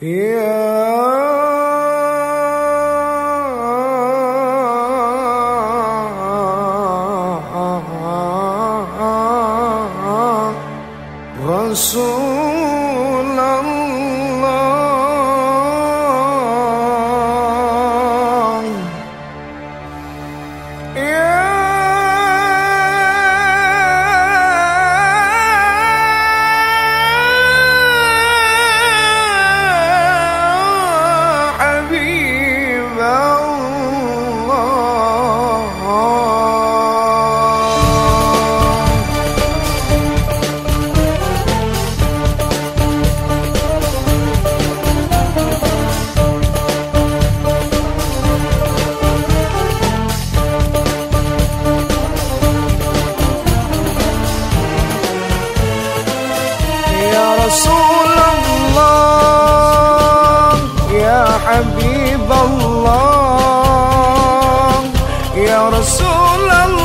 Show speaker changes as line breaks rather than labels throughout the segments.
يا رسول الله يا حبيب رسول الله يا حبيب الله يا رسول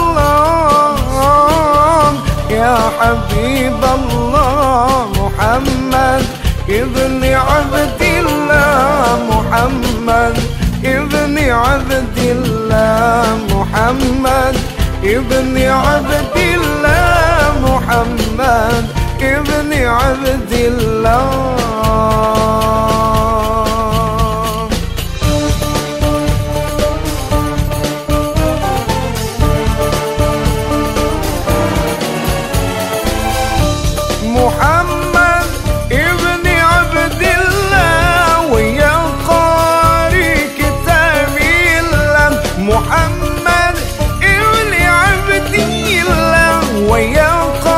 الله يا حبيب الله محمد ابن عبد الله محمد ابن عبد الله محمد ابن عبد الله محمد ابن عبد الله محمد ابن عبد الله ويا قارئ كتاب الله محمد ابن عبد الله ويا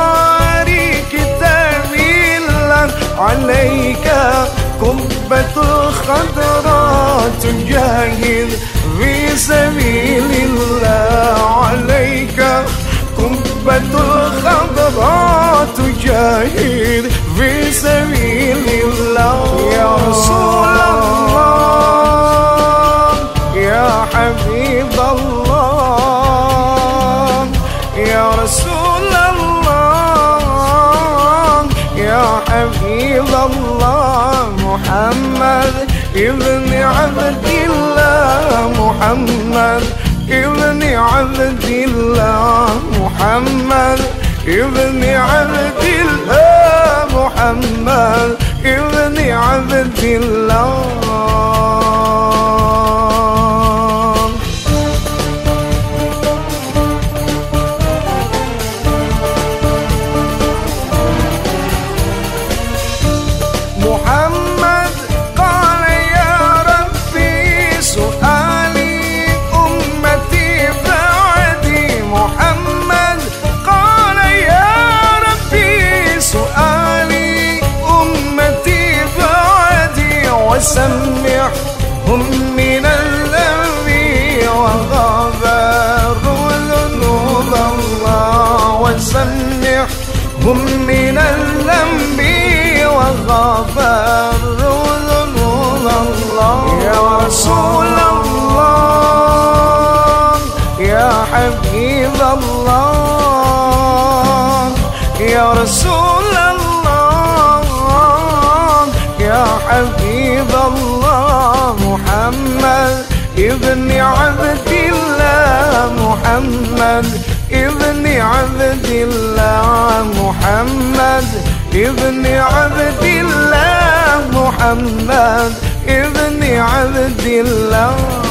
عليك قبة خضراء تجاهد في سبيل الله عليك قبة خضراء تجاهد في سبيل الله يا رسول الله يا حبيب الله يا رسول الله يا حبيب الله محمد ابن عبد الله محمد ابن عبد الله محمد ابن عبد الله محمد ابن عبد الله محمد قال يا ربي سؤالي أمتي بعدي محمد قال يا ربي سؤالي أمتي بعدي وسمحهم من الذنب وغفروا ذنوب الله وسمحهم من الذنب وغفر ذنوب الله يا رسول الله يا حبيب الله يا رسول الله يا حبيب الله محمد ابن عبد الله محمد ابن عبد الله محمد ابن عبد الله محمد ابن عبد الله